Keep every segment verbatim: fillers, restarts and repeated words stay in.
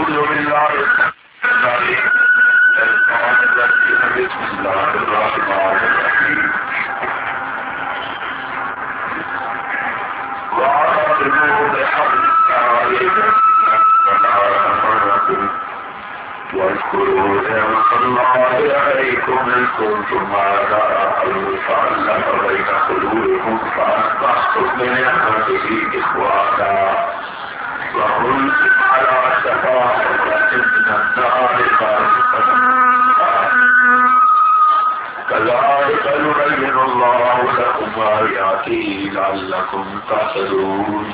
أعوذ بالله بسم الله الرحمن الرحيم واعتصموا بحبل الله واذكروا نعمة الله عليكم إذ كنتم أعداء فألف بين قلوبكم فأصبحتم بنعمته إخوانا وكنتم على شفا حفرة من النار كذلك يبين الله لكم آياته لعلكم تهتدون.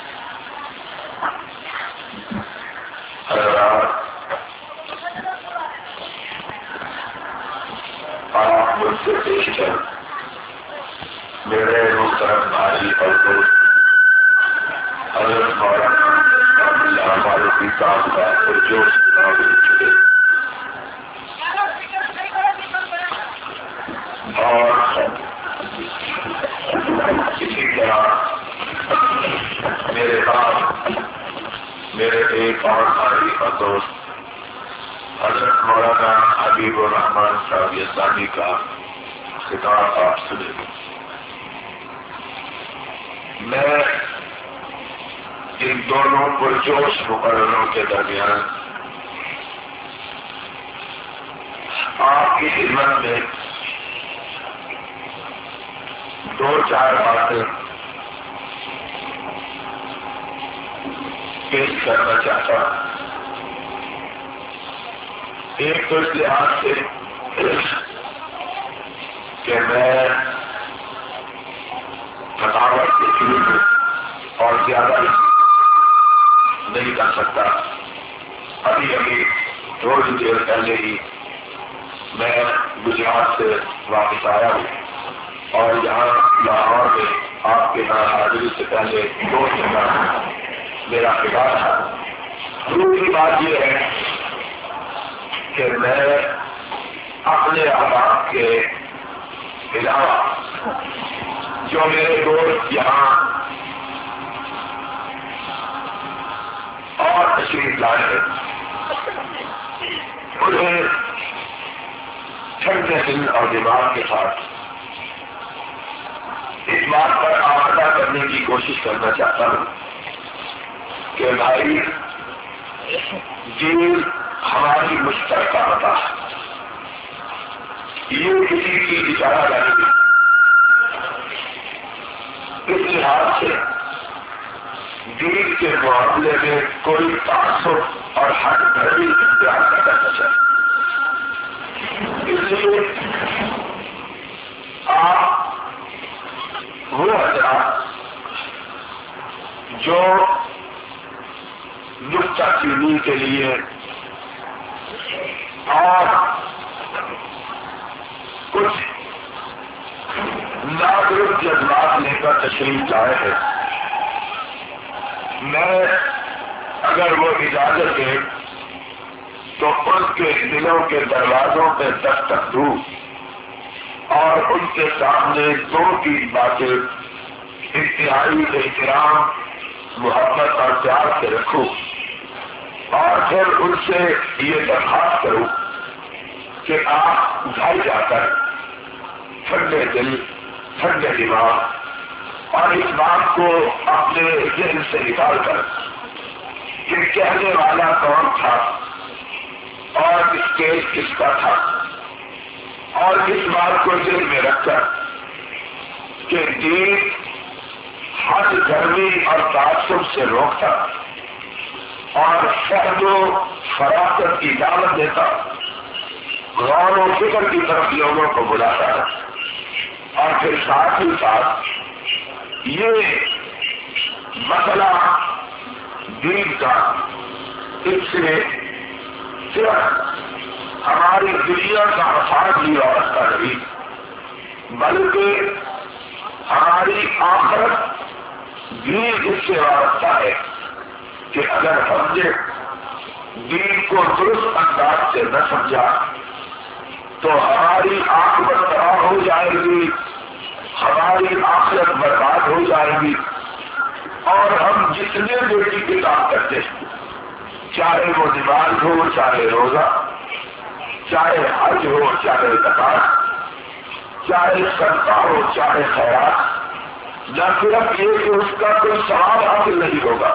آپ مجھ سے پیش کر میرے محترم بھائی اور دوست حضرت مولانا عبداللہ فاروقی صاحب کا پرجوش تعاون چکے اور اسی طرح میرے ساتھ میرے ایک اور بھائی اور دوست حضرت مولانا حبیب الرحمان صاحب یزدانی کا خطاب آپ سنیں گے. میں ان دونوں پرجوش مقرروں کے درمیان آپ کی خدمت میں دو چار باتیں پیش کرنا چاہتا ہوں. ایک تو اس لحاظ سے کہ میں تھکاوٹ کے شروع میں اور زیادہ نہیں کر سکتا. ابھی ابھی تھوڑی دیر پہلے ہی میں گجرات سے واپس آیا ہوں اور یہاں لاہور میں آپ کے یہاں حاضری سے پہلے دو جگہ میرا خطاب تھا. دوسری بات یہ ہے کہ میں اپنے احباب کے علاوہ جو میرے دوست یہاں اور تشریف لائے ہیں انہیں ٹھنڈے دل اور دماغ کے ساتھ اس بات پر آمادہ کرنے کی کوشش کرنا چاہتا ہوں کہ بھائی دین ہماری مشترکہ عطا ہے. یہ کسی کی اشارہ نہیں ہے. اس لحاظ سے دین کے معاملے میں کوئی تعصب اور حق دھرمی اختیار نہ کرنا چاہیے. اس لیے آپ وہ حضرات جو نکتہ چینی کے لیے اور کچھ نادرست جذبات لے کر تشریف لائے ہیں، میں اگر وہ اجازت دے تو ان کے دلوں کے دروازوں پہ دستک دوں اور ان کے سامنے دو تین باتیں انتہائی احترام محبت اور پیار سے رکھوں اور پھر ان سے یہ درخواست کروں کہ آپ گھر جا کر ٹھنڈے دل ٹھنڈے دماغ اور اس بات کو اپنے ذہن سے نکال کر کہ کہنے والا کون تھا اور اسٹیج کس کا تھا اور اس بات کو ذہن میں رکھ کر کہ دین حد گرمی اور تعصب سے روکتا اور فہد و فراست کی دعوت دیتا، غور و فکر کی طرف لوگوں کو بلاتا ہے اور پھر ساتھ ہی ساتھ یہ مسئلہ دین کا اس سے صرف ہماری دنیا کا مفاد ہی وابستہ نہیں بلکہ ہماری آخرت بھی اس سے وابستہ ہے کہ اگر ہم نے دین کو درست انداز سے نہ سمجھا تو ہماری عاقبت تباہ ہو جائے گی، ہماری آخرت برباد ہو جائے گی اور ہم جتنے بیٹی کے کام کرتے ہیں چاہے وہ نماز ہو چاہے روزہ، چاہے حج ہو چاہے زکات، چاہے صدقہ ہو چاہے خیرات، نہ صرف یہ کہ اس کا کوئی ثواب حاصل نہیں ہوگا،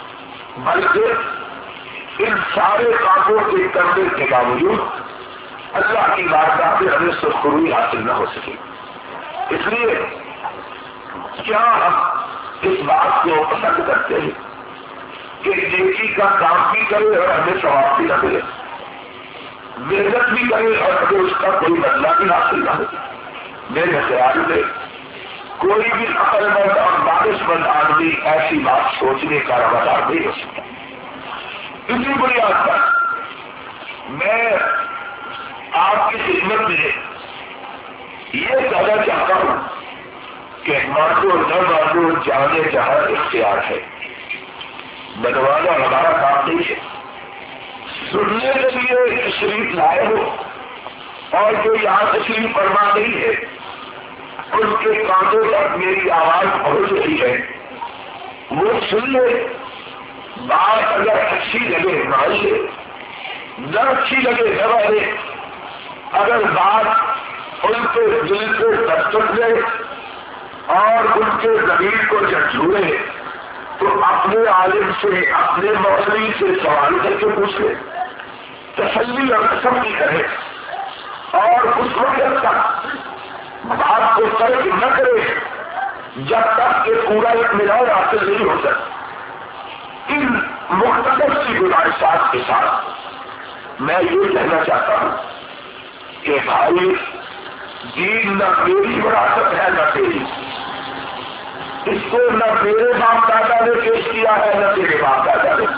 بلکہ ان سارے کاموں کے کرنے کے باوجود اللہ کی بارگاہ میں ہمیں سرخروئی حاصل نہ ہو سکے۔ اس لیے کیا ہم اس بات کو پسند کرتے ہیں کہ نیکی کا کام بھی کرے اور ہمیں ثواب بھی نہ ملے، محنت بھی کرے اور ہمیں اس کا کوئی بدلہ بھی حاصل نہ ہو؟ میرے خیال میں کوئی بھی عقل مند اور دانش مند آدمی ایسی بات سوچنے کا روادار نہیں ہو سکتا۔ اسی بنیاد پر میں آپ کی خدمت میں یہ کہنا چاہتا ہوں کہ مانو نہ مانو جانے جہاں اختیار ہے، بنوانا ہمارا کام نہیں ہے۔ سننے کے لیے تشریف لائے ہو اور جو یہاں تشریف فرما نہیں ہے ان کے کانوں تک میری آواز پہنچ رہی ہے، وہ سن لے، بات اگر اچھی لگے مان لے، نہ اچھی لگے نہ مانے، اگر بات ان کے دل کو دستک دے اور ان کے ضمیر کو جھنجھوڑے تو اپنے عالم سے اپنے مولوی سے سوال کر کے پوچھ لے، تسلی اور تسلی کرے اور اس وقت تک بات کو ترک نہ کرے جب تک کہ پورا اطمینان حاصل نہیں ہو سکتا۔ ان مختصر سی گزارشات کے ساتھ میں یہ کہنا چاہتا ہوں کہ بھائی دین نہ میری وراثت ہے نہ تیری، اس کو نہ میرے باپ دادا نے پیش کیا ہے نہ تیرے باپ دادا نے،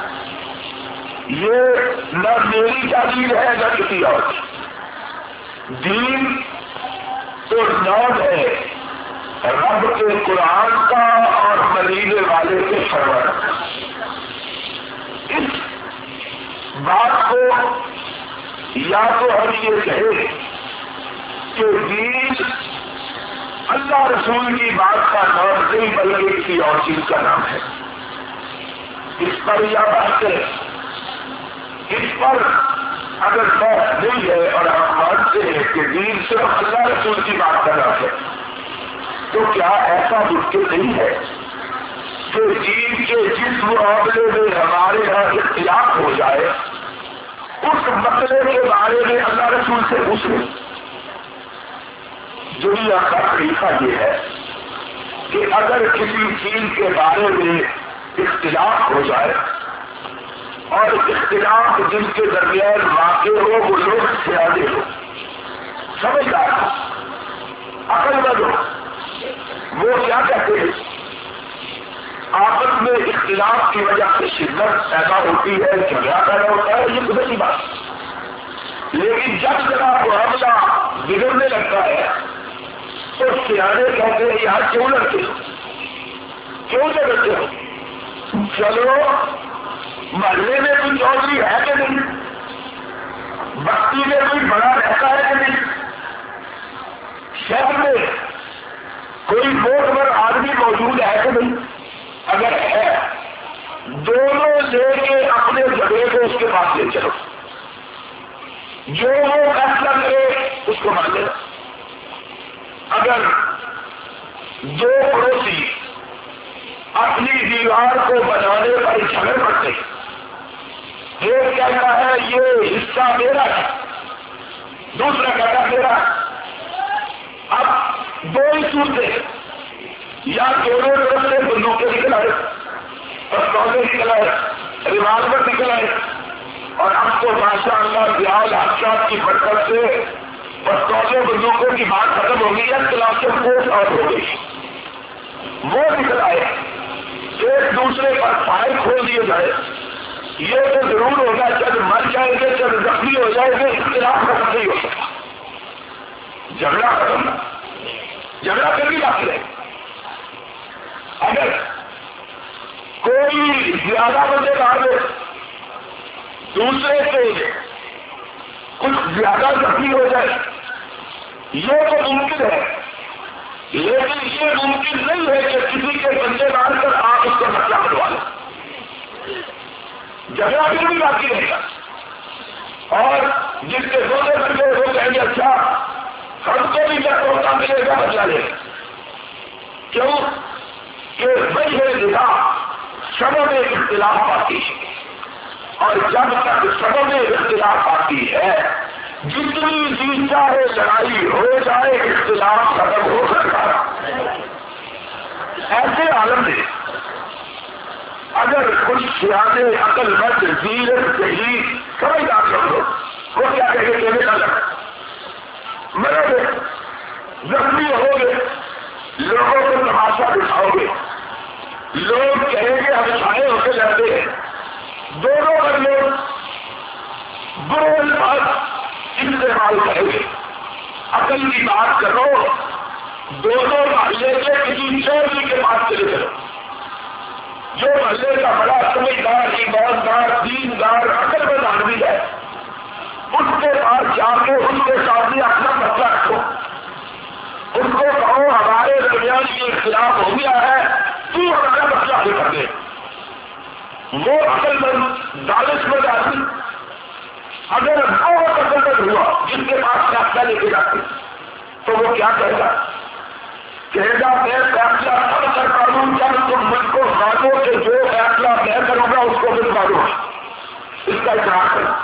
یہ نہ میری تعلیم ہے نہ کسی اور کی۔ دین تو نام ہے رب کے قرآن کا اور مدینے والے کے فرمان کا۔ اس بات کو یا تو ہم یہ کہیں کہ دین اللہ رسول کی بات کا نام نہیں بلکہ کسی اور چیز کا نام ہے، اس پر یا بات ہے، اس پر اگر بات نہیں ہے اور ہم مانتے ہیں کہ دین صرف اللہ رسول کی بات کا نام ہے، تو کیا ایسا ممکن نہیں ہے کہ دین کے جس معاملے میں ہمارے یہاں اختلاف ہو جائے اس مسئلے کے بارے میں اللہ رسول سے پوچھ لیں؟ دنیا کا طریقہ یہ ہے کہ اگر کسی چیز کے بارے میں اختلاف ہو جائے اور اختلاف جن کے درمیان واقع ہو وہ لوگ سیانے ہو، سمجھدار ہو، عقل مند ہو، وہ کیا کہتے ہیں؟ آپس میں اختلاف کی وجہ سے شدت پیدا ہوتی ہے، جھگڑا پیدا ہوتا ہے، یہ قدرتی بات، لیکن جب جناب معاملہ بگڑنے لگتا ہے تو سیانے کہتے ہیں یہاں کیوں لڑتے ہو، کیوں لڑتے ہو؟ چلو محلے میں کوئی چودھری ہے کہ نہیں، بستی میں کوئی بڑا رہتا ہے کہ نہیں، شہر میں کوئی موٹور آدمی موجود ہے کہ نہیں، اگر ہے دونوں لے کے اپنے جگہ کو اس کے پاس لے چلو، جو وہ فیصلہ کرے اس کو مان لینا۔ اگر دو پڑوسی اپنی دیوار کو بنانے پر جھگڑ پڑتے، ایک کہتا ہے یہ حصہ میرا ہے، دوسرا کہتا میرا ہے، اب دو ہی صورتیں، یا دونوں طرف سے بندوقیں نکل آئے، پستولیں نکل آئے، ریوالور نکل آئے، اور اب تو ماشاء اللہ دیال حادثات کی برکت سے پستولوں بندوقوں کی بات ختم ہو گئی ہے، خلاف سے فورس آؤٹ ہو گئی، وہ نکل آئے، ایک دوسرے پر فائل کھول دیے جائے، یہ تو ضرور ہوگا جب مر جائیں گے جب زخمی ہو جائیں گے اختلاف ختم نہیں ہو سکتا، جھگڑا ختم، جھگڑا کر بھی باقی رہے۔ اگر کوئی زیادہ بندے مارے دوسرے سے کچھ زیادہ زخمی ہو جائے، یہ تو ممکن ہے، لیکن یہ ممکن نہیں ہے کہ کسی کے بندے مار کر آپ اس کا مسئلہ بنوا لیں۔ جھگڑا بھی نہیں باقی رہے گا. اور جس کے سونے بن گئے وہ کہیں گے اچھا ہم کو بھی کیا موقع ملے گا بدلا لے. کیوں کہ وجہ دکھا سبب میں اختلاف آتی ہے اور جب تک سبب میں اختلاف آتی ہے جتنی جی چاہے لڑائی ہو جائے اختلاف ختم ہو سکتا. ایسے عالم میں اگر کچھ سیانے عقل مند زیرت صحیح سمجھدار لوگ وہ کیا کہیں گے کہ الگ مرد زخمی ہو گے لوگوں کو تماشا دکھاؤ گے لوگ کہیں گے ہم چھائے ہو کے لڑتے ہیں. دونوں کا لوگ برے الفاظ استعمال کریں گے. عقل کی بات کرو دونوں محلے کے کسی چوری کے پاس چلے کرو. جو محلے کا بڑا سمجھدار ایماندار دیندار عقل مند آدمی ہے اس کے پاس جا کے اس کے سامنے اپنا مسئلہ رکھو. اس کو کہو ہمارے درمیان یہ اختلاف ہو گیا ہے تو ہمارا مسئلہ حل کر دے. وہ عقل مند دانش مند آدمی اگر بہت عقل مند ہوا جس کے پاس فیصلہ لے کے جاتے تو وہ کیا کہے گا کہے گا میں فیصلہ کر کرتا ہوں جب تم مجھ کو مانو کہ جو فیصلہ میں کروں گا اس کو مجھ مانو. اس کا اقرار کرو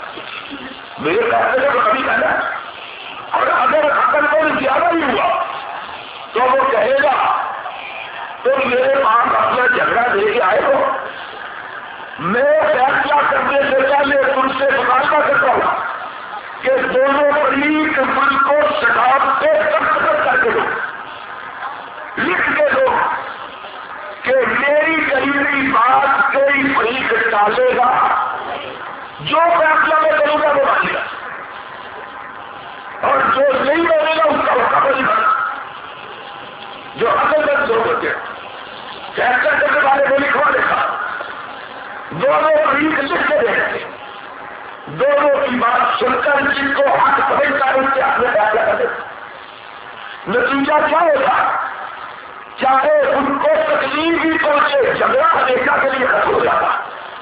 میرے فیصلے کو کبھی کہنا. اور اگر عقل مند زیادہ ہی ہوا تو وہ کہے گا تم میرے پاس اپنا جھگڑا دے کے آئے ہو میں فیصلہ کرنے سے پہلے تم سے مطالبہ کرتا ہوں کہ دونوں فریق مجھ کو شکایت پہ دستخط کر کے دو لکھ کے دو کہ میری کہی ہوئی بات کوئی فریق ٹالے گا جو فیصلہ میں کروں گا وہ مانے گا اور جو نہیں مانے گا اس کا وقت نہیں بنا. جو عقل مند لوگ ہوتے فیصلہ کرنے والے کو لکھوا دیکھا دونوں فریق لکھ کے دے رہے دونوں کی بات سن کر جن کو حق سمجھتا ہے اس کے حق میں فیصلہ کر دے. نتیجہ کیا ہوگا چاہے ان کو تکلیف بھی پہنچے جھگڑا ہمیشہ کے لیے ختم ہو جاتا.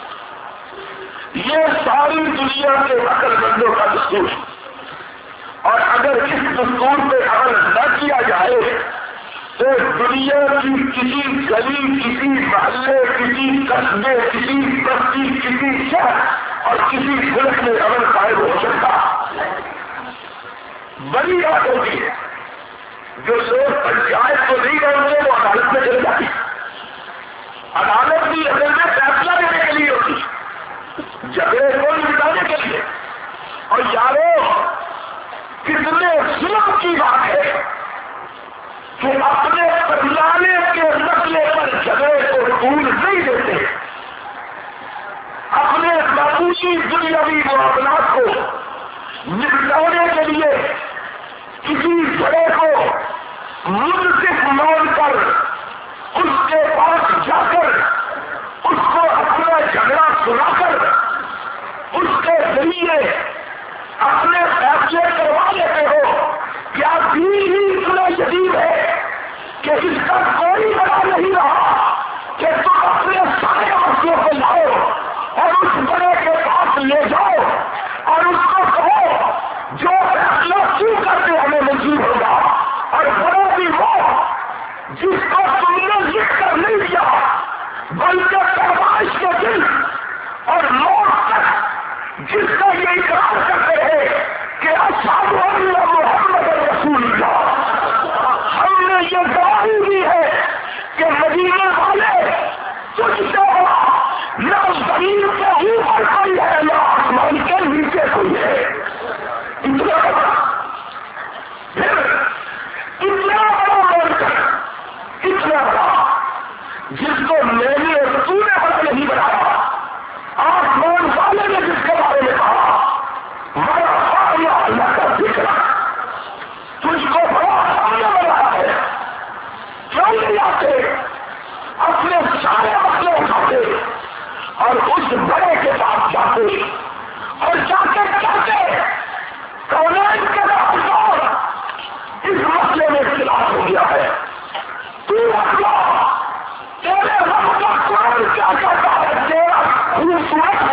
یہ ساری دنیا کے عقل مندوں کا دستور ہے اور اگر اس دستور پہ عمل نہ کیا جائے تو دنیا کی کسی گلی کسی محلے کسی قصبے کسی بستی کسی شہر اور کسی ملک میں عمل قائم ہو سکتا. بڑی بات ہوتی ہے جو لوگ پنچایت کو نہیں مانتے وہ عدالت میں چلے جاتی. عدالت بھی اصل میں فیصلہ دینے کے لیے ہوتی جھگڑے کو نمٹانے کے لیے. اور یارو کتنے ظلم کی بات ہے کہ اپنے بدلانے کے مسئلے پر جھگڑے کو دور نہیں دیتے اپنے معمولی دنیاوی معاملات کو نپٹانے کے لیے کسی جگہ کو منصف مان کر اس کے پاس جا کر اس کو اپنا جھگڑا سنا کر اس کے ذریعے اپنے فیصلے کروا لیتے ہو. کیا دین ہی اتنا شدید ہے کہ اس کا کوئی بڑا نہیں رہا کہ تم اپنے سارے مسئلوں کو لاؤ اور اس بڑے کے پاس لے جاؤ اور اس کو کہو جو فیصلہ کیوں کرتے ہمیں منظور ہوگا اور بڑے بھی وہ جس کو تم نے لکھ کر نہیں دیا بلکہ پیمائش کے دن اور موت تک جس کا یہ اقرار کرتے ہیں کہ اشہد ان محمد رسول اللہ ہم نے یہ گواہی دی ہے کہ مدینے والے تجھ سے بڑا نہ زمین کے اوپر کوئی ہے نہ آسمان کے نیچے کوئی ہے. اتنا بڑا پھر اتنا بڑا بول کر اتنا بڑا جس کو میں نے اور تو نے بڑا نہیں بنایا آسمان والے نے جس کے بارے میں کہا بڑا خامیہ اللہ کا ذکر تجھ کو بڑا خامیہ بنایا ہے. کیوں نہیں آتے اپنے سارے مسئلے اٹھاتے اور اس بڑے کے پاس جاتے اور جاتے جاتے کونین کے باوجود اس مسئلے میں اختلاف ہو گیا ہے. تو اللہ تیرے رب کا قرآن کیا کہتا ہے تیرا خوبصورت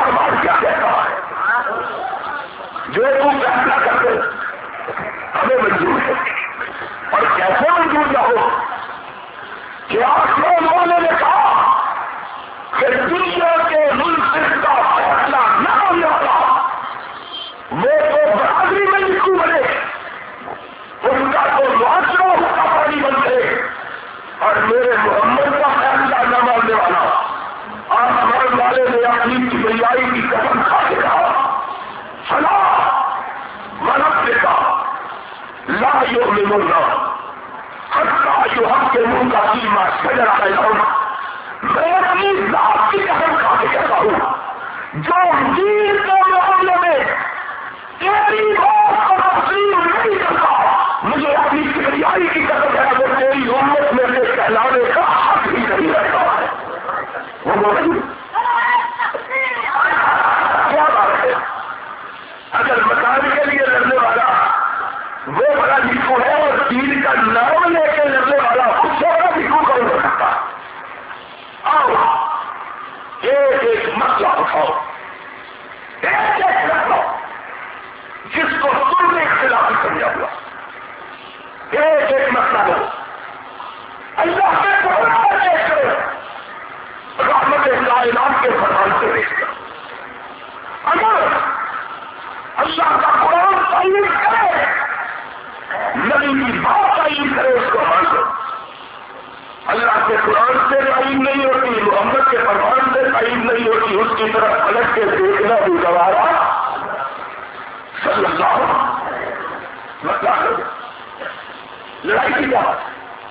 رحمان والے نے کہا کہ دنیا کے ملک کا فیصلہ نہ ہونے والا وہ تو برادری میں لکھو بنے، ان کا تو معاشرہ کا پانی بن گئے، اور میرے محمد کا فیصلہ نہ ماننے والا آسمان والے نے اپنی کبریائی کی قسم کھا کے کہا فلا ورب کا لا یؤمنون حتی یحکموک فیما شجر بینہم، میں اپنی ذات کی قسم کھا کے کہتا ہوں جو دین کے معاملے میں تیری بات کو تسلیم نہیں کرتا، مجھے اپنی کبریائی کی قسم ہے وہ تیری امت میں سے کہلانے کا حق ہی نہیں رہتا ہے۔ وہ بولیں کیا بات ہے؟ اگر مکان کے لیے لڑنے والا وہ بڑا لکھو ہے اور دین کا نام لے کے لڑنے والا اس سے بڑا لکھو کون ہو سکتا؟ آؤ ایک ایک مسئلہ اٹھاؤ، ایک ایک مسئلہ جس کو تم نے اختلاف سمجھا ہوا، ایک ایک مسئلہ ہو اللہ کے قرآن پر دیکھ کر رحمت کائنات کے فرمان سے دیکھ کر اگر اللہ کا قرآن تعین کرے، نبی کی بات تعین کرے، اس کو مان لو۔ اللہ کے قرآن سے تعین نہیں ہوتی، محمد کے فرمان سے تعین نہیں ہوتی، اس کی طرف پلٹ کے دیکھنا بھی گوارا صلی اللہ مطلب لڑائی کی بات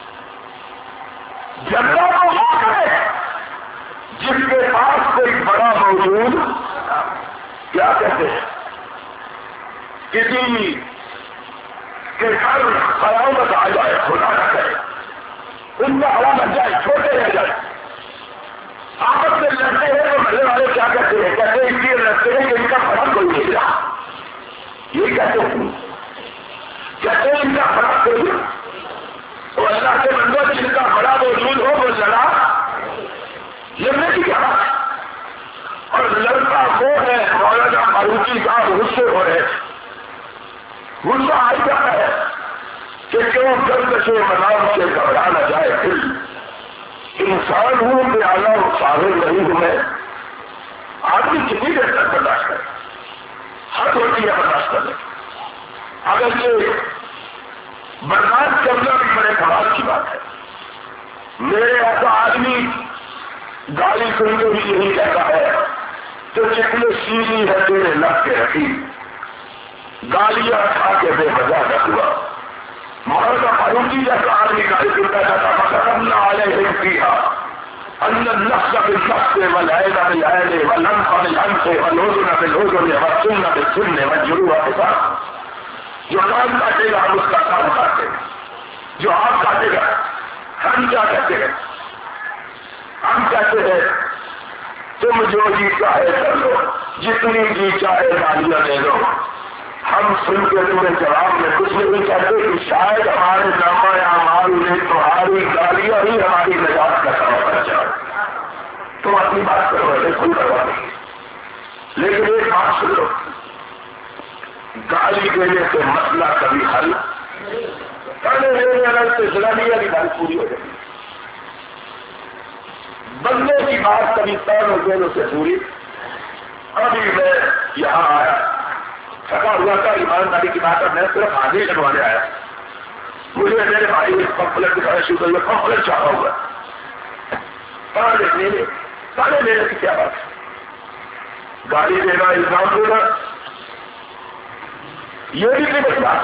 جھگڑا تو وہ کرے جس کے پاس کوئی بڑا موجود کیا کہتے ہیں کسی کے گھر قیامت آ جائے، خدا نہ کرے ان کا ہوا بن جائے، چھوٹے رہ جائے، آپس میں لڑتے ہیں تو محلے والے کیا کہتے ہیں؟ کہتے ہیں اس لیے لڑتے ہیں کہ ان کا بڑا کوئی نہیں رہا، یہ کہتے ہیں کہتے ہیں ان کا بڑا کوئی تو اللہ کے بندوں سے جن کا بڑا موجود ہو وہ لڑا لڑنے کی کیا بات؟ اور لڑکا وہ ہے مولانا فاروقی صاحب غصے ہو رہے، غصہ آ جاتا ہے کہ کیوں درد سے منام سے گھبرا نہ جائے، پھر انسان ہوں کہ اعلیٰ صاحب نہیں ہوں میں، آدمی کتنی دیر تک برداشت کرے، حد ہوتی ہے برداشت کرنے، اگر یہ برداشت کرنا بھی بڑے کمال کی بات ہے۔ میرے ایسا آدمی گالی سن کے بھی یہی کہتا ہے کہ جتنے سیدھی ہے تیرے لگ کے رکھی، گالیاں کھا کے بے مزہ نہ ہوا۔ مولانا فاروقی جیسا آدمی گالی سنتا جاتا فَقَرَبْنَا عَلَيْهِمْ فِيهَا أَنَّ النَّفْسَ بِالنَّفْسِ وَالْعَيْنَ بِالْعَيْنِ وَالْأَنْفَ بِالْأَنْفِ وَالْأُذُنَ بِالْأُذُنِ وَالسُّنَّ بِالسُّنِّ وَالْجُرُوحَ قِصَاصٌ، جو کام کاٹے گا ہم اس کا کام کاٹے گا، جو آپ کاٹے گا ہم کیا کہتے ہیں؟ ہم کہتے ہیں تم جو جی چاہے کر لو، جتنی جی چاہے گالیاں لے لو، ہم سن کے تمہیں جواب میں کچھ نہیں کہتے کہ شاید ہمارے نامہ اعمال میں تمہاری گالیاں ہی ہماری نجات کا سبب بن جائے۔ تم اپنی بات کرو، ایسے کوئی پرواہ نہیں، لیکن ایک بات سن لو، گالی دینے سے مسئلہ کبھی حل کرنے دینے والے سے زلالیا کی بات پوری ہو جائے، بندے کی بات کبھی پیر دونوں سے پوری۔ ابھی میں یہاں آیا تھکا ہوا تھا، ایمانداری کی بات ہے، میں صرف آگے لگوانے آیا، مجھے میرے بھائی نے پمپلٹ دکھایا شروع کر دیا، پمپلٹ چاہا ہوا تانے میرے تانے میرے کی کیا بات ہے؟ گاڑی دینا، الزام دینا، یہ بھی نہیں بچتا،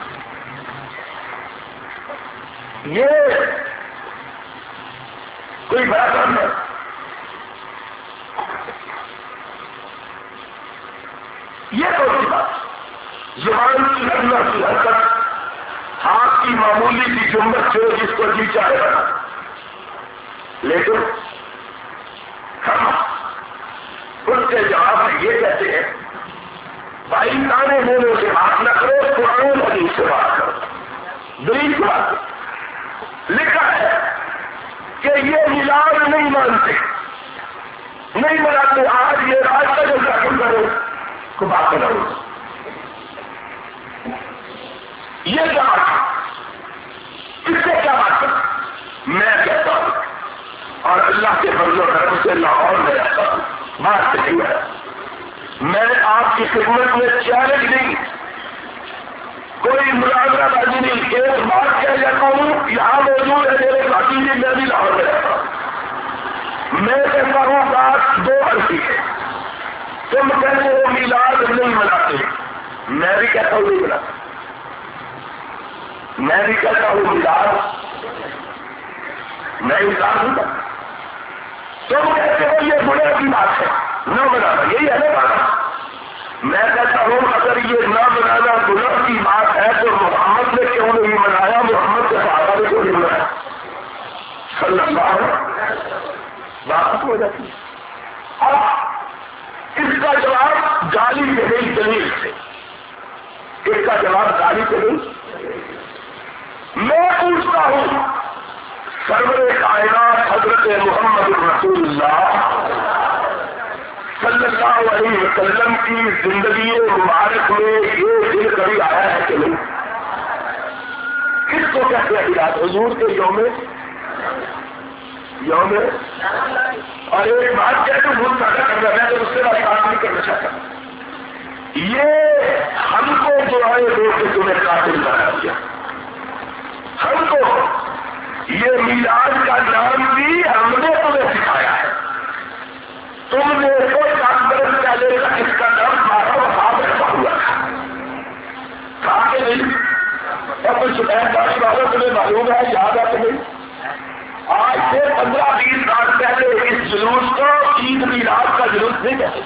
یہ کوئی بڑا کام ہے۔ یہ کون سی بات؟ زبان کی اللہ کی حرکت، ہاتھ کی معمولی کی جملت سے جس کو جی چاہے بنا، لیکن ہم اس کے جواب میں یہ کہتے ہیں بھائی تانے بولوں سے بات نہ کرو، قرآن حدیث سے بات کرو۔ دلیل کی بات لکھا ہے کہ یہ ملاد نہیں مانتے، نہیں مناتے، آج یہ راستہ جو داخل کرو کو بات بناؤ، یہ کیا بات، اس سے کیا بات کر؟ میں کہتا ہوں اور اللہ کے فضل و کرم سے لاہور میں رہتا ہوں، بات نہیں ہے. میں آپ کی خدمت میں چیلنج نہیں، کوئی مناظرہ بازی نہیں، ایک بات کہہ جاتا ہوں، یہاں موجود ہے میرے ساتھی جی، میں بھی لاہور میں رہتا ہوں. میں کہتا ہوں بات دو عرصی ہے. تم کہتے ہو میلاد نہیں مناتے، میں بھی کہتا ہوں نہیں مناتا. میں بھی کہتا ہوں میلاد میں انکار نہیں کرتا. تم کہتے ہو یہ گناہ کی بات ہے نہ بنانا، یہی ہے نا بات. میں کہتا ہوں اگر یہ نہ بنانا گناہ کی بات ہے تو محمد نے کیوں نہیں منایا، محمد کے صحابہ نے کیوں نہیں منایا صلی اللہ علیہ وسلم. بات ہو جاتی ہے. اب اس کا جواب گالی کے نہیں دلیل سے، اس کا جواب گالی کے نہیں. میں پوچھتا ہوں سرور کائنات حضرت محمد رسول اللہ صلی اللہ علیہ وسلم کی زندگی مبارک میں یہ دن کبھی آیا ہے کہ نہیں؟ کس کو کہتے ہیں میلاد؟ حضور کے یوم یوم اور ایک بات کہہ تو بہت زیادہ کر رہا ہے تو اس سے بات بات نہیں کرنا چاہتا. یہ ہم کو جو ہے لوگ کے تمہیں قاتل بنا دیا. ہم کو یہ میلاد کا نام بھی ہم نے تمہیں سکھایا ہے. تم نے کوئی سات برس پہلے کا اس کا نام بارہ وفاق رکھا ہوا تھا، کہا کہ نہیں؟ اور کوئی شکایت داری والوں تمہیں معلوم ہے، یاد ہے کہ نہیں؟ آج سے پندرہ بیس سال پہلے اس جلوس کو عید میلاد کا جلوس نہیں کہتے.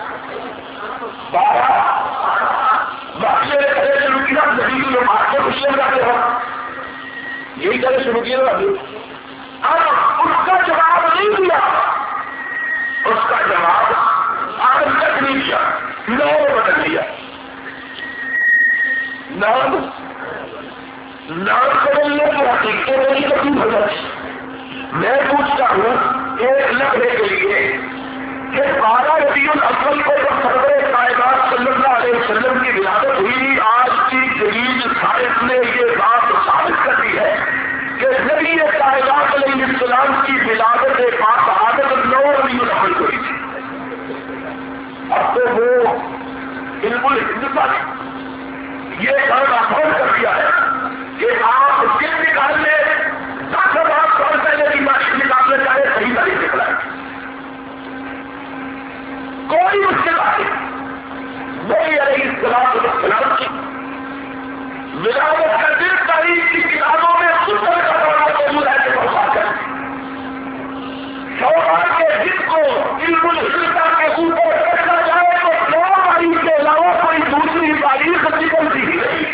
بارہ بخشے کہے شروع کیا زمین میں مار کے خوشیاں کرتے ہو، یہی کہے شروع کیا. اب اس کا جواب نہیں دیا، اس کا جواب آج تک نہیں دیا، نام بدل دیا. نام نام بدلنے کی حقیقت نہیں کبھی بدل. میں پوچھتا ہوں ایک لمحے کے لیے کہ بارہ ربیع الاول کو جب سرور کائنات صلی اللہ علیہ وسلم کی ولادت ہوئی، آج کی جدید سائنس نے یہ بات ثابت کر دی ہے کہ نبی کائنات علیہ السلام کی ولادت پاک عادت نو ربیع الاول کو ہوئی تھی. اب تو وہ بالکل ہندوستان یہ کام آسان کر دیا ہے کہ آپ دن نکالنے دس ہزار سال پہلے کی تاریخ نکالنے چاہے صحیح تاریخ نکلائے، کوئی مشکل آئی. نبی علیہ السلام کی ولادت کا دن تاریخ کی کتابوں میں سندر کا دورہ موجود ہے کہ بہت کر شوہر کے دن کو بالکل ہلتا کے اوپر رکھا جائے تو نو تاریخ کے علاوہ کوئی دوسری تاریخ نکلتی ہی نہیں.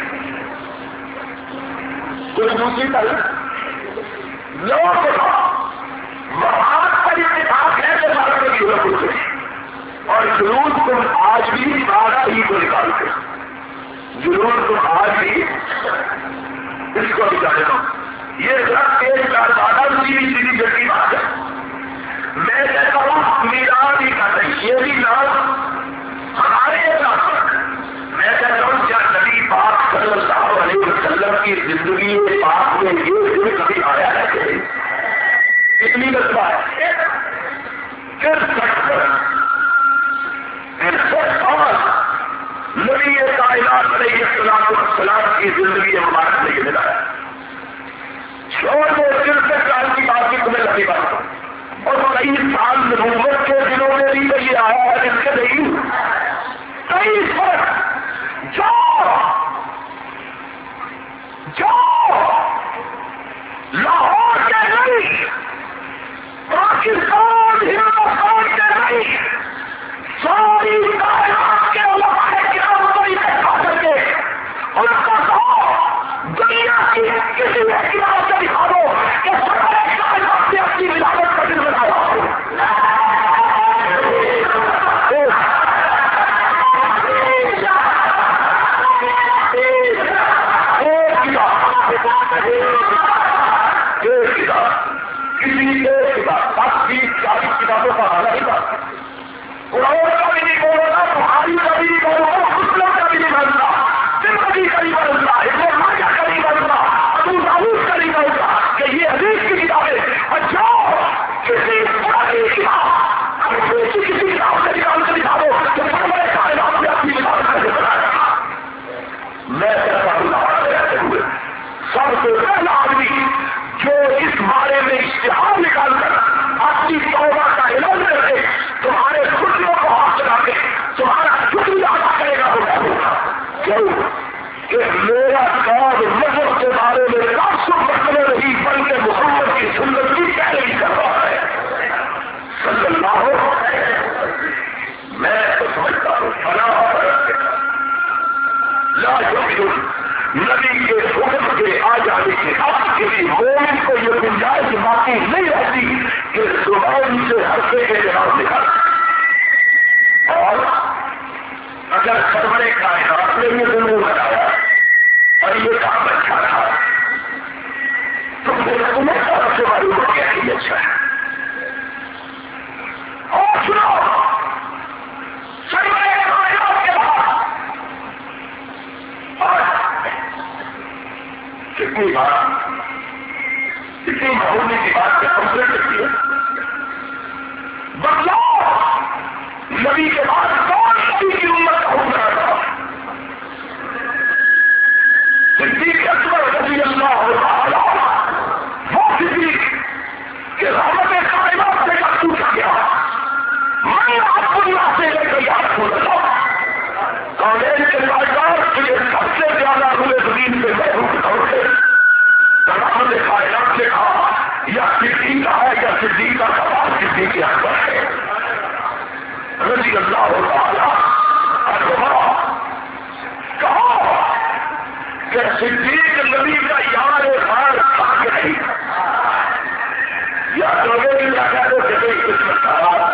کوئی دوسری تاریخ نو کے محاذ پر اتفاق ہے کہ بارہ کی ضرورت ہوئی اور جلوس تم آج بھی بارہ ہی کو نکالتے. جلوس تم آج بھی اس کو نکالے گا. یہ رقص ایک چار بارہ سیدھی سیدھی جلدی بات ہے. میں کہتا ہوں میلاد ہی کا نہیں، یہ بھی نام ہمارے نام پر. میں کہتا ہوں کیا نبی پاک صلی اللہ علیہ وسلم کی زندگی پاک میں یہ دن کبھی آیا ہے کہ نہیں؟ کتنی مرتبہ ہے؟ پھر نبی کائنات علیہ السلام کی زندگی مبارک نے یہ دلایا. چھوڑ دو ترسٹھ سال کی بات کی تمہیں لگی بات اور کئی سال نبوت کے دنوں میں بھی یہ آیا ہے جس کے نہیں کئی فرق جو جو لاہور کے نہیں، پاکستان ہندوستان کے نہیں، ساری کائنات کے علماء کرام کو اکٹھا کر کے ان کا کہو دنیا کی کسی اختلاف سے دکھا دو کہ سارے کائنات نے اپنی ولادت کا دن بنایا. کسی ایک کتاب دس بیس چالیس کتابوں کا حال نہیں تھا. قرآن کا بھی نہیں بولنا، بخاری کا بھی نہیں بولنا، مسلم کا بھی نہیں بولنا، ترمذی کا نہیں بولنا، ابن ماجہ کا نہیں بولنا، ابو داؤد کا نہیں بولنا کہ یہ حدیث کی کتابیں. اچھا کون سے حرفے کے جواب نکال. اور اگر سرورے کائنات نے یہ ضرور بتایا اور یہ کام اچھا تھا تو میرے تمہیں طرف سے معلوم ہو گیا کہ یہ اچھا ہے. اور سنو سرورے کائنات کے بعد اور کتنی بات اتنی معمولی کی بات پہ کمپلیٹ کرتی ہے. بدلاؤ نبی کے بعد کون نبی کی امت ہو رہا تھا. صدیق اکبر رضی اللہ تعالی وہ صدیق کہ رحمت کائنات سے جب پوچھا گیا میں آپ اللہ سے لے کر یاد ہو رہا کالج کے بازار کے سب سے زیادہ ہوئے زمین پہ محروم ہوتے رحمت کائنات سے کہا یا صدیق کا ہے یا صدیق کا سوال صدیق اکبر ہے رضی اللہ تعالی عنہ. کہا کہ صدیق نبی کا یار خیر تھا کہ نہیں یا تو یا کہہ کہ بھائی کچھ بتا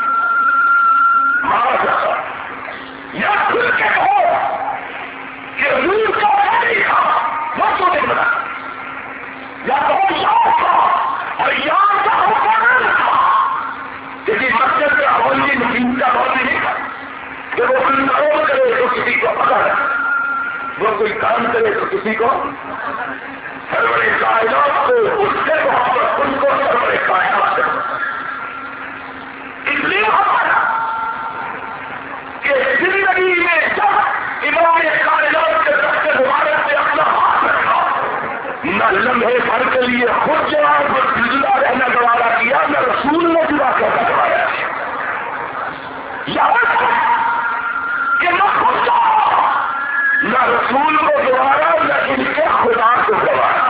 یا پھر کہ ہو کہ حضور کا نہیں تھا وہ تو نہیں بنا یا تو یار تھا اور یار کا حکم تھا کسی مسجد میں ہولی نبی کا بہت نہیں تھا کہ وہ کنٹرول کرے تو کسی کو پتا ہے وہ کوئی کام کرے تو کسی کو سرورے کائنات کو اس سے محبت ان کو سرورے کائنات اس لیے ہمارا کہ زندگی میں جب امام کائنات کے دفتر مبارک سے اپنا ہاتھ رکھا نہ لمحے بھر کے لیے خود جواب زندہ رہنا گوارا کیا نہ رسول نے جدا کرنا گوارا کیا یاد کہ نہ خود نہ رسول کو گوارا نہ ان کے خدا کو گوارا.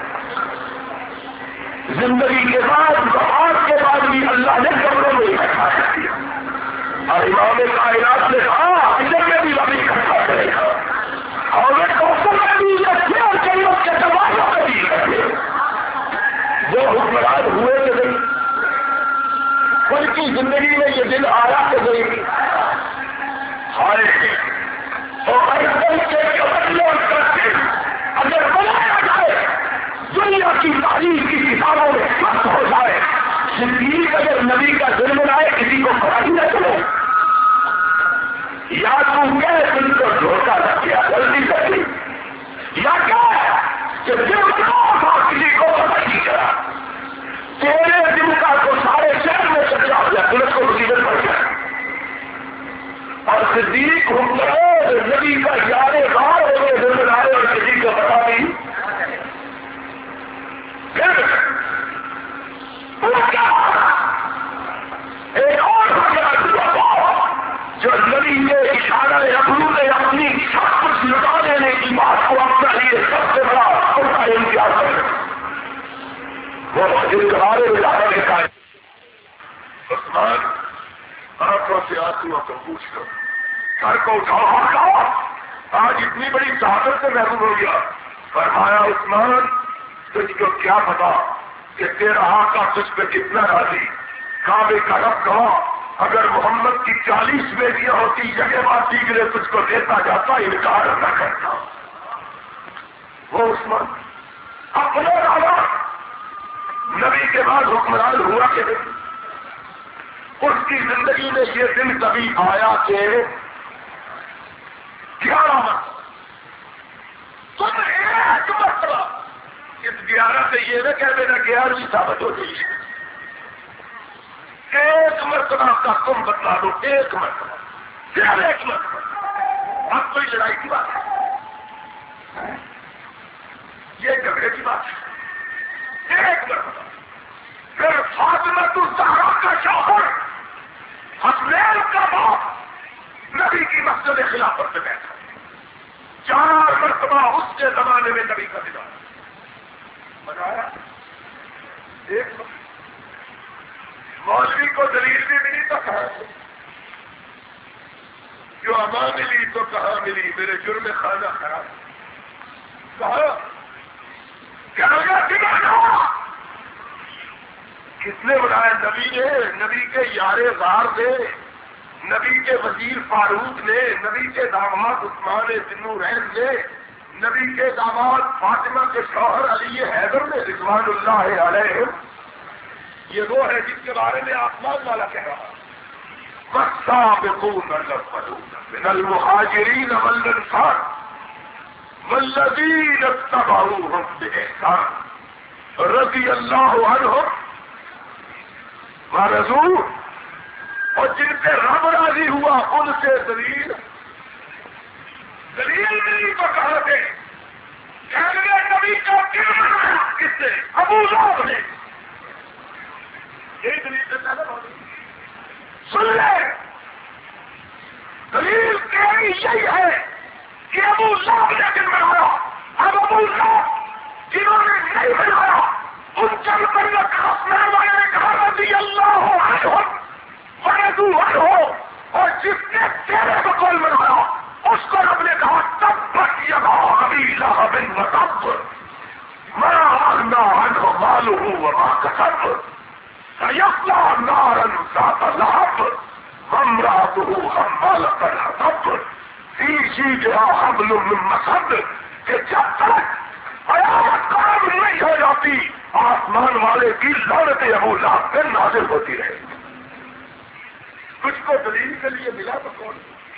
زندگی کے بعد وفات کے بعد بھی اللہ نے قبروں میں اکٹھا کر دیا اور امام کائنات نے کہا اندر میں بھی ربی اکٹھا کرے گا اور وہ کوثر میں بھی یہ اور کلمت کے دروازوں میں بھی کرے جو حکمران ہوئے کہ نہیں ان کی زندگی میں یہ دن آیا کہ نہیں ہائے اور کے کرتے اگر بنایا جائے دنیا کی تاریخ کی کتابوں میں خط ہو جائے صدیق اگر نبی کا دل بنائے کسی کو پتا ہی نہ چلے یا تم کہے دل کو دھوکہ نہ کیا غلطی کر دی یا کیا کہ دل کا کسی کو پتا نہیں کرا تیرے دل کا تو سارے شہر میں چرچا ہو جائے پولیس کو مصیبت پڑ جائے. اور صدیق حکمران نبی کا یار غار ہو گئے دل بنائے اور کسی کو پتا نہیں پھر کیا ایک اور جو نبی نے اشارہ ابرو نے اپنی سب کچھ لٹا دینے کی بات کو اپنا لیے سب سے بڑا ان کا امتیاز ہے وہ ہمارے اشارے کا عثمان آنکھوں سے آنسو کو پوچھ کر سر کو اٹھاؤ ہٹاؤ آج اتنی بڑی شہادت سے محروم ہو گیا. فرمایا عثمان تجھ کو کیا پتا کہ تیرا آقا تجھ پہ کتنا راضی. کعبے کا رب گواہ اگر محمد کی چالیس بیٹیاں ہوتی جگہ بات گرے تجھ کو دیتا جاتا انکار نہ کرتا. وہ عثمان اپنے علاوہ نبی کے بعد حکمران ہوا کہ اس کی زندگی میں یہ دن کبھی آیا کہ گیارہ تم ایک مرتبہ اس گیارہ سے یہ نہ کہہ دینا گیارہویں ثابت ہو گئی ایک مرتبہ کا تم بتلا دو ایک مرتبہ پھر ایک مرتبہ اب کوئی لڑائی کی بات ہے یہ جھگڑے کی بات ہے ایک مرتبہ پھر فاطمہ الزہرا کا شوہر حسنین کا باپ نبی کی مسجد خلافت میں بیٹھا چار مرتبہ اس کے زمانے میں نبی کا دیدار بتایا. ایک مولوی کو دلیل بھی ملی تو کہاں جو اما ملی تو کہاں ملی میرے جرم خانہ خراب کہا کیا کس نے بنایا؟ نبی نے، نبی کے یار غار نے، نبی کے وزیر فاروق نے، نبی کے داماد عثمان ذوالنورین نے، نبی کے داماد فاطمہ کے شوہر علی حیدر نے رضوان اللہ علیہ. یہ وہ ہے جس کے بارے میں آسمان والا کہہ رہا ہے والسابقون الاولون من المہاجرین والانصار والذین اتبعوهم بإحسان رضی اللہ عنہم ورضوا، اور جن پہ رب راضی ہوا ان سے دلیل دلیل نہیں تو کہا تھے کہنے نبی کا کیا کس سے؟ ابو لہب نے. یہی دلیل دیتا ہے. سن لے، دلیل تیری یہی ہے کہ ابو لہب نے دن بنایا. اب ابو لہب جنہوں نے نہیں بنایا ان چند پر آسمان والے نے کہا رضی اللہ عنہم ورضوا عنہ، اور جس نے تیرے کو کول بنایا اس کو رب نے کہا تبت یدا ابی لہب وتب ما اغنی عنہ مالہ وما کسب سیصلی نارا ذات لہب وامرأته حمالۃ الحطب فی جیدہا حبل من مسد، کہ جب تک قیامت قائم نہیں ہو جاتی آسمان والے کی لعنت ابو لہب پہ نازل ہوتی رہے. کچھ کو دلیل کے لیے ملا تو کون؟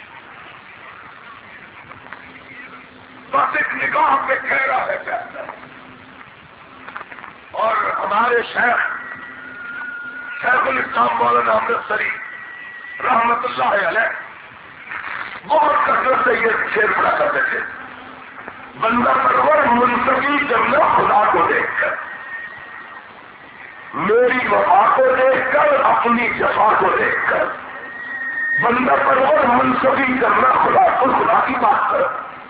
بس ایک نگاہ پہ کہہ رہا ہے پیسہ. اور ہمارے شیخ شیخ الاسلام مولانا امرتسری رحمت اللہ علیہ بہت کثرت سے یہ شعر پڑا کرتے تھے. بندہ پرور منتقی جملہ خدا کو دیکھ کر، میری وفا کو دیکھ کر، اپنی جفا کو دیکھ کر. بندہ پرور منتقی کرنا خدا کو، خدا کی بات کر،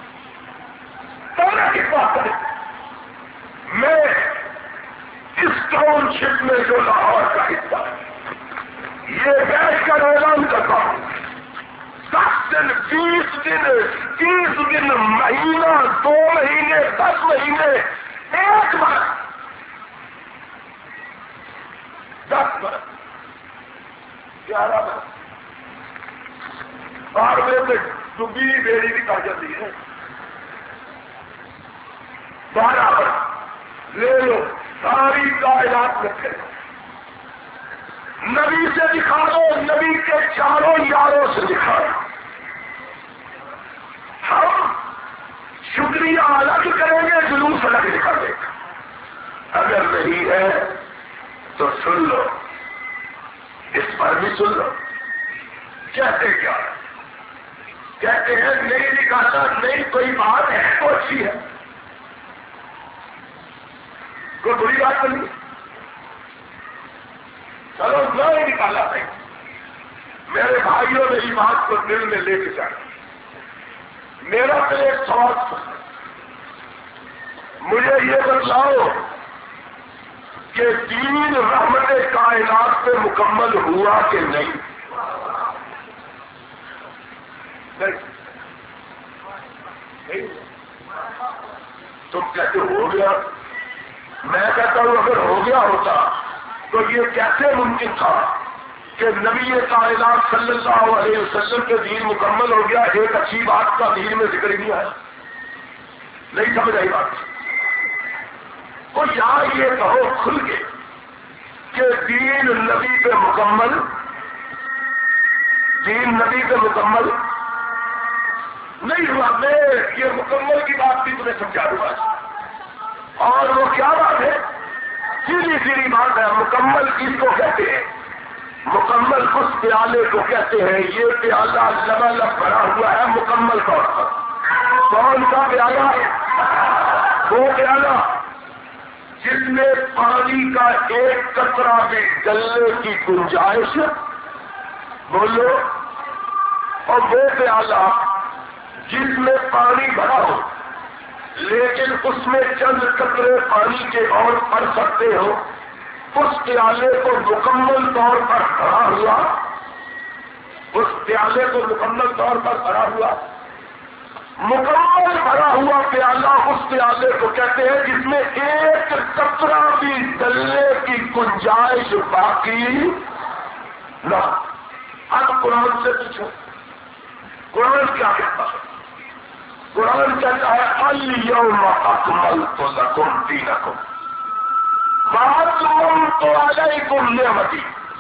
کی بات کرے. میں اس ٹاؤن شپ میں جو لاہور کا حصہ ہے یہ بیٹھ کر اعلان کرتا ہوں، دس دن بیس دن تیس دن مہینہ دو مہینے دس مہینے ایک برس دس برس گیارہ برس بارہویں میں ڈبی بیڑی بھی کہا جاتی ہے. بارہ برس لے لو، ساری کائنات رکھے، نبی سے دکھا دو، نبی کے چاروں یاروں سے دکھا دو. ہم شکریہ الگ کریں گے، جلوس الگ دکھا دیں گے. اگر نہیں ہے تو سن لو، اس پر بھی سن لو. کہتے کیا کہتے ہیں نہیں نکالا، نہیں کوئی بات ہے تو اچھی ہے، کوئی بری بات تو نہیں. چلو نہ ہی نکالا نہیں. میرے بھائیوں نے اس بات کو دل میں لے کے جانا. میرا تو ایک سوال، مجھے یہ بتلاؤ کہ دین رحمت کائنات پہ مکمل ہوا کہ نہیں؟ نہیں. تم کہتے ہو گیا، میں کہتا ہوں اگر ہو گیا ہوتا تو یہ کیسے ممکن تھا کہ نبی کائنات صلی اللہ علیہ وسلم کے دین مکمل ہو گیا، ایک اچھی بات کا دین میں ذکر ہی نہیں آیا؟ نہیں سمجھ آئی بات. تو یہاں یہ کہو کھل کے کہ دین نبی پہ مکمل، دین نبی پہ مکمل نہیں ہوا. میں یہ مکمل کی بات بھی تمہیں سمجھا دوں گا. اور وہ کیا بات ہے؟ سیدھی سیدھی بات ہے. مکمل کس کو کہتے ہیں؟ مکمل اس پیالے کو کہتے ہیں. یہ پیالہ لبالب بھرا ہوا ہے مکمل طور پر. کون سا پیالہ؟ وہ پیالہ جس میں پانی کا ایک قطرہ بھی ڈلنے کی گنجائش، بولو. اور وہ پیالہ جس میں پانی بھرا ہو لیکن اس میں چند قطرے پانی کے اور پڑ سکتے ہو، اس پیالے کو مکمل طور پر بھرا ہوا، اس پیالے کو مکمل طور پر بھرا ہوا مکمل بھرا ہوا پیالہ اس پیالے کو کہتے ہیں جس میں ایک قطرہ بھی ڈلنے کی گنجائش باقی نہ۔ اب قرآن سے پوچھو، قرآن کیا کہتا ہے؟ قرآن کہتا ہے الیوم اکملت لکم دینکم واتممت علیکم نعمتی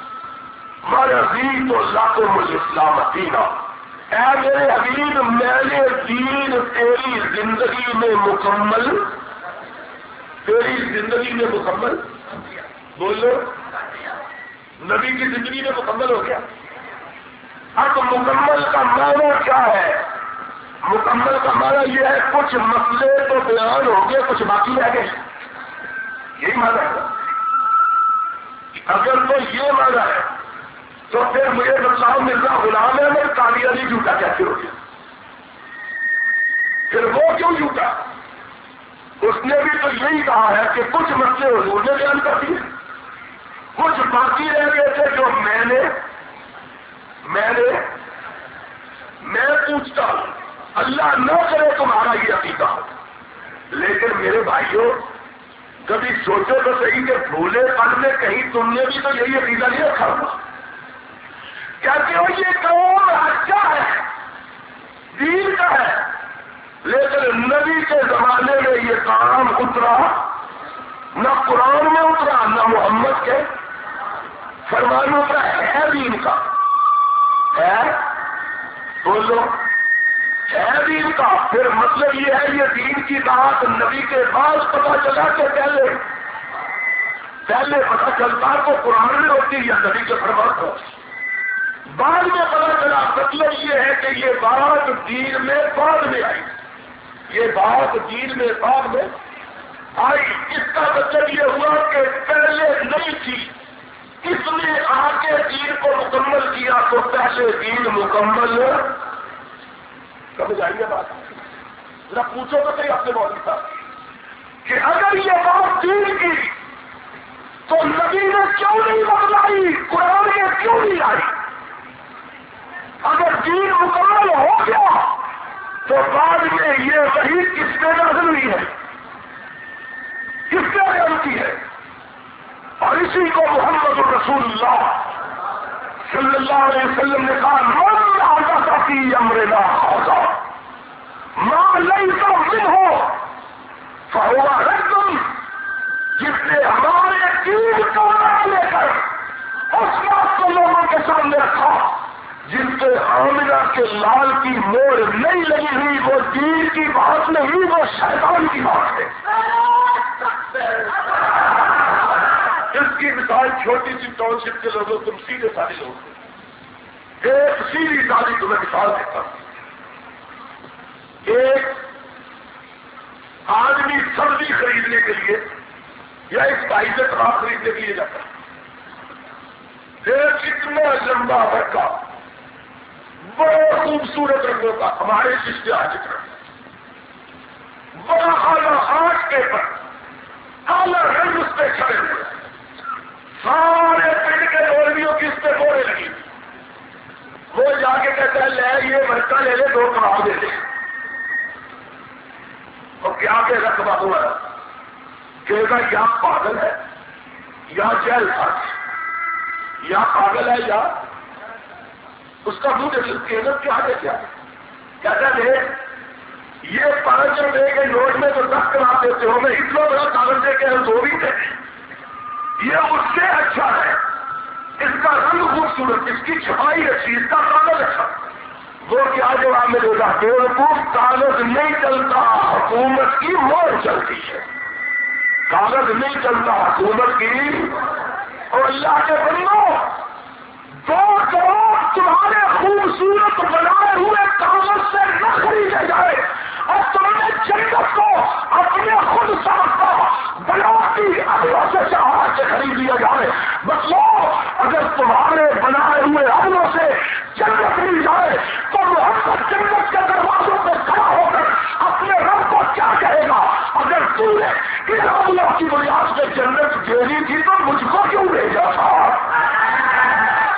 ورضیت لکم الاسلام دینا۔ اے میرے حبیب، میں نے دین تیری زندگی میں مکمل تیری زندگی میں مکمل بولو نبی کی زندگی میں مکمل ہو گیا۔ اب مکمل کا معنی کیا ہے؟ مکمل کا معنی یہ ہے کچھ مسئلے تو بیان ہو گئے، کچھ باقی رہ گئے، یہی معنی ہے۔ اگر تو یہ معنی ہے تو پھر مجھے بتلاؤ مرزا غلام احمد قادیانی جھوٹا کیسے ہو گیا؟ پھر وہ کیوں جھوٹا؟ اس نے بھی تو یہی کہا ہے کہ کچھ مسئلے حضور نے بیان کر دیے، کچھ باقی رہ گئے تھے جو میں نے میں نے میں پوچھتا ہوں، اللہ نہ کرے تمہارا یہ عقیدہ ہو، لیکن میرے بھائیوں کبھی سوچو تو صحیح کہ بھولے پن میں کہیں تم نے بھی تو یہی عقیدہ نہیں رکھا ہوا؟ کہتے ہو یہ قوم اچھا ہے، دین کا ہے، لیکن نبی کے زمانے میں یہ کام اترا نہ قرآن میں اترا نہ محمد کے فرمان میں اترا، ہے دین کا ہے، بولو ہے دین کا۔ پھر مطلب یہ ہے یہ دین کی بات نبی کے بعد پتا چلا کہ پہلے پہلے پتا چلتا تو قرآن میں ہوتی یا نبی کے فرمان کو بعد میں پتا چلا۔ مطلب یہ ہے کہ یہ بات دین میں بعد میں آئی، یہ بات دین میں بعد میں آئی۔ اس کا مطلب یہ ہوا کہ پہلے نہیں تھی، اس نے آ کے دین کو مکمل کیا تو پہلے دین مکمل کب جائیے بات ذرا پوچھو تو صحیح اپنے مولوی صاحب کہ اگر یہ بات دین کی تو نبی نے کیوں نہیں بدلائی، قرآن میں کیوں نہیں آئی؟ اگر دین مکمل ہو گیا تو بعد میں یہ وحی کس پہ نازل ہوئی ہے، کس پہ نازل کی ہے؟ اور اسی کو محمد رسول اللہ صلی اللہ علیہ وسلم نے کہا من احدث فی امرنا ھذا ما لیس منہ فہو رد۔ جس نے ہمارے دین کو نہ لے کر اس بات کو لوگوں کے سامنے رکھا جن کے آمنہ کے لال کی مور نہیں لگی ہوئی، وہ دین کی بات نہیں، وہ شیطان کی بات ہے۔ اس کی مثال چھوٹی سی ٹاؤن شپ کے لوگوں، تم سیدھے سارے لوگ، ایک سیدھی سادی تمہیں مثال دیتا ہوں۔ ایک آدمی سبزی خریدنے کے لیے یا اس بھائی سے کباب خریدنے کے لیے جاتا ہے، ایک اتنا لمبا بڑکا بڑا خوبصورت رنگوں کا ہمارے اشتہار چکر بڑا اعلیٰ آٹھ کے پر اعلیٰ رنگ اس پہ چھڑے ہوئے، سارے پنڈ کے لوریوں کی اس پہ بورے لگی، وہ جا کے کہتا ہے لے یہ بڑکا لے لے، دو کباب دے دے۔ اور کیا کہ رقبہ ہوا ہے کہ یا پاگل ہے یا جیل خاص، یا پاگل ہے یا اس کا منہ دیکھ قیمت کیا ہے، کیا کہتا ہے یہ پانچ روپے کے نوٹ میں تو دس کرا دیتے ہو، میں اتنا بڑا کاغذ دے کے دو بھی دے، یہ اس سے اچھا ہے، اس کا رنگ خوبصورت، اس کی چھپائی اچھی، اس کا کاغذ اچھا۔ وہ کیا جواب میں دے گا؟ بیوقوف، کاغذ نہیں چلتا، حکومت کی مور چلتی ہے، کاغذ نہیں چلتا حکومت کی۔ اور اللہ کے بندو، دو کروڑ تمہارے خوبصورت بنائے ہوئے کاغذ سے نہ خریدے جائے اور تم نے جنت کو اپنے خود ساختہ بناوٹی عقلوں سے چاہ کے خرید لیا جائے، مطلب اگر تمہارے بنائے ہوئے عقلوں سے جنت مل جائے تو محمد جنت کے دروازوں پہ کھڑا ہو کر اپنے رب کو کیا کہے گا؟ اگر تم نے ان عقلوں کی بنیاد پہ جنت دینی تھی تو مجھ کو کیوں بھیجا تھا؟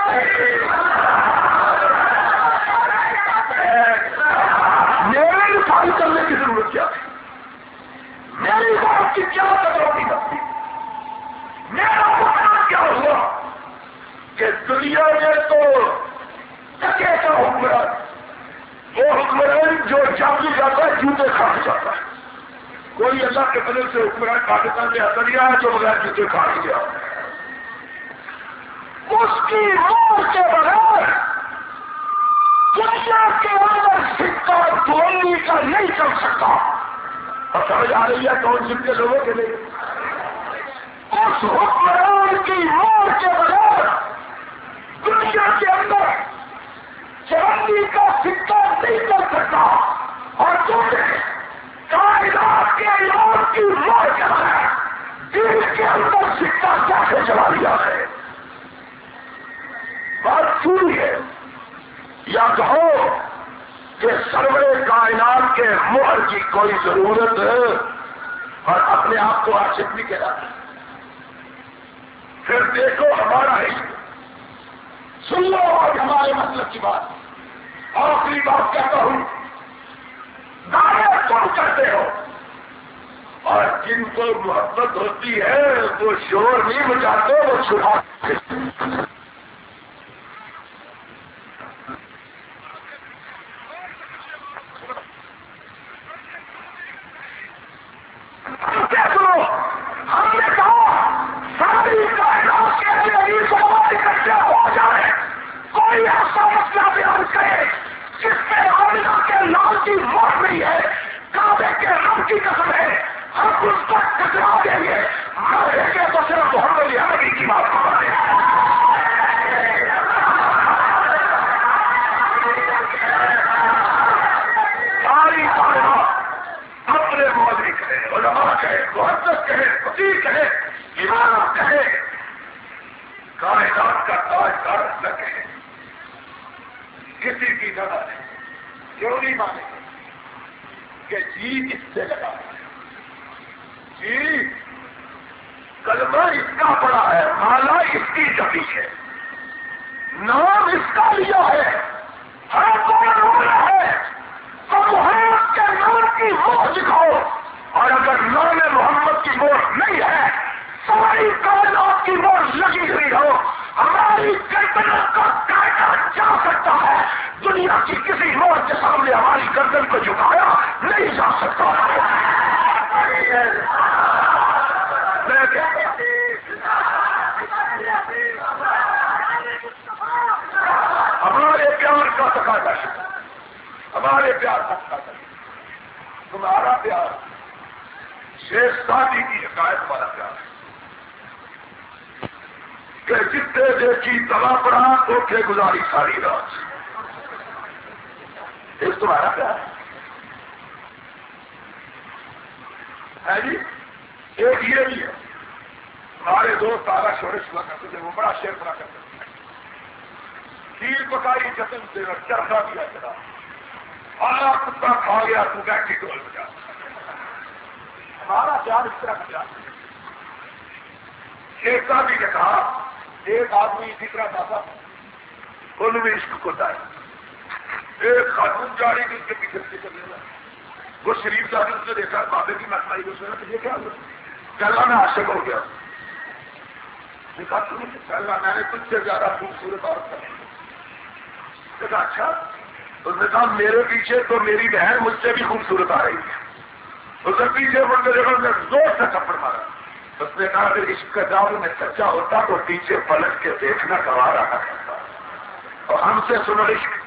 میرے دنیا میں تو ٹکے کا حکمران وہ حکمران جو جب بھی جاتا ہے جوتے کھا کے جاتا ہے. کوئی اللہ کے فضل سے حکمران پاکستان میں ایسا نہیں آیا جو بغیر جوتے کھا کے گیا. اس کی موت کے بغیر دنیا کے اندر سکہ دھونی کا نہیں چل سکتا. اور سمجھ آ رہی ہے کون جن کے لوگوں کے لیے اس حکمران کی موت کے بغیر دنیا کے اندر چاندی کا سکہ نہیں چل سکتا. اور تم نے کائنات کے امام کی موت کے بغیر دل کے اندر سکہ کیسے چلا لیا ہے؟ بات سنی ہے یا کہو کہ سرور کائنات کے مہر کی کوئی ضرورت ہے اور اپنے آپ کو عاشق بھی کہہ رہا ہے. پھر دیکھو ہمارا ہی سن لو اور ہمارے مطلب کی بات. آخری بات کہتا ہوں دعوے تم کرتے ہو اور جن کو محبت ہوتی ہے وہ شور نہیں مچاتے وہ چھپاتے. ہم نے کہا ساری کائنات کے لیے سوال کرتے ہو جائے کوئی ایسا مسئلہ بیان کرے جس میں آمنہ کے نام کی موت نہیں ہے کعبے کے رب کی قسم ہے ہم اس کو ٹکرا دیں گے. مرے گے تو صرف محمد عربی کی بات کر رہے ہیں. ساری کائنات اپنے مولوی کہے علماء کہے محدث کہے فقیہ کہے امام کہے کائنات کا تاجدار نہ کہے کسی کی نہ مانے. کیوں نہیں مانے کہ جی اس سے لگا ہے. جی کلمہ اس کا پڑا ہے مالا اس کی جبی ہے نام اس کا لیا ہے ہر کون رونا ہے تو محمد کے نام کی موت دکھاؤ. اور اگر نام محمد کی موت نہیں ہے ساری کائنات کی موت لگی ہوئی ہو ہماری گردنوں کا کاٹا جا سکتا ہے. دنیا کی کسی موت کے سامنے ہماری گردن کو جھکایا نہیں جا سکتا. ہمارے پیار کا تقاضا ہے ہمارے پیار کا تقاضا ہے تمہارا پیار شیخ سادی کی حکایت والا پیار ہے کہ جتنے دیکھی تلا پڑا تو کے گزاری ساری رات. ایک تمہارا پیار ہے جی. ایک یہ بھی ہے ہمارے دوست آگا شورش ہوا کرتے تھے وہ بڑا شیر بنا کرتے تھے. کھیر پکائی جتن سے چرخا دیا چلا آیا کتا کھا گیا تو بیٹھی ڈول بجا. ہمارا پیار اس طرح کا پیار. شیخ صاحب نے کہا ایک آدمی اسی طرح جاتا ان میں عشق کو دائیں ایک خاتون جا رہی تھی اس کے پیچھے سے کر لینا. وہ شریف صاحب نے اس نے دیکھا بابے کی مہنگائی کو سنا تو یہ کیا ہوا کہلا میں عاشق ہو گیا. دیکھا تم نے کہلا میں نے تجھ سے زیادہ خوبصورت عورت کر کہا اچھا. اس نے کہا میرے پیچھے تو میری بہن مجھ سے بھی خوبصورت آ رہی ہے. اس نے پیچھے مڑ کے دیکھا نے زور سے تھپڑ مارا. اس نے کہا اگر عشق کا داؤ میں سچا ہوتا تو پیچھے پلٹ کے دیکھنا گوارا نہ کرتا. اور ہم سے سنو عشق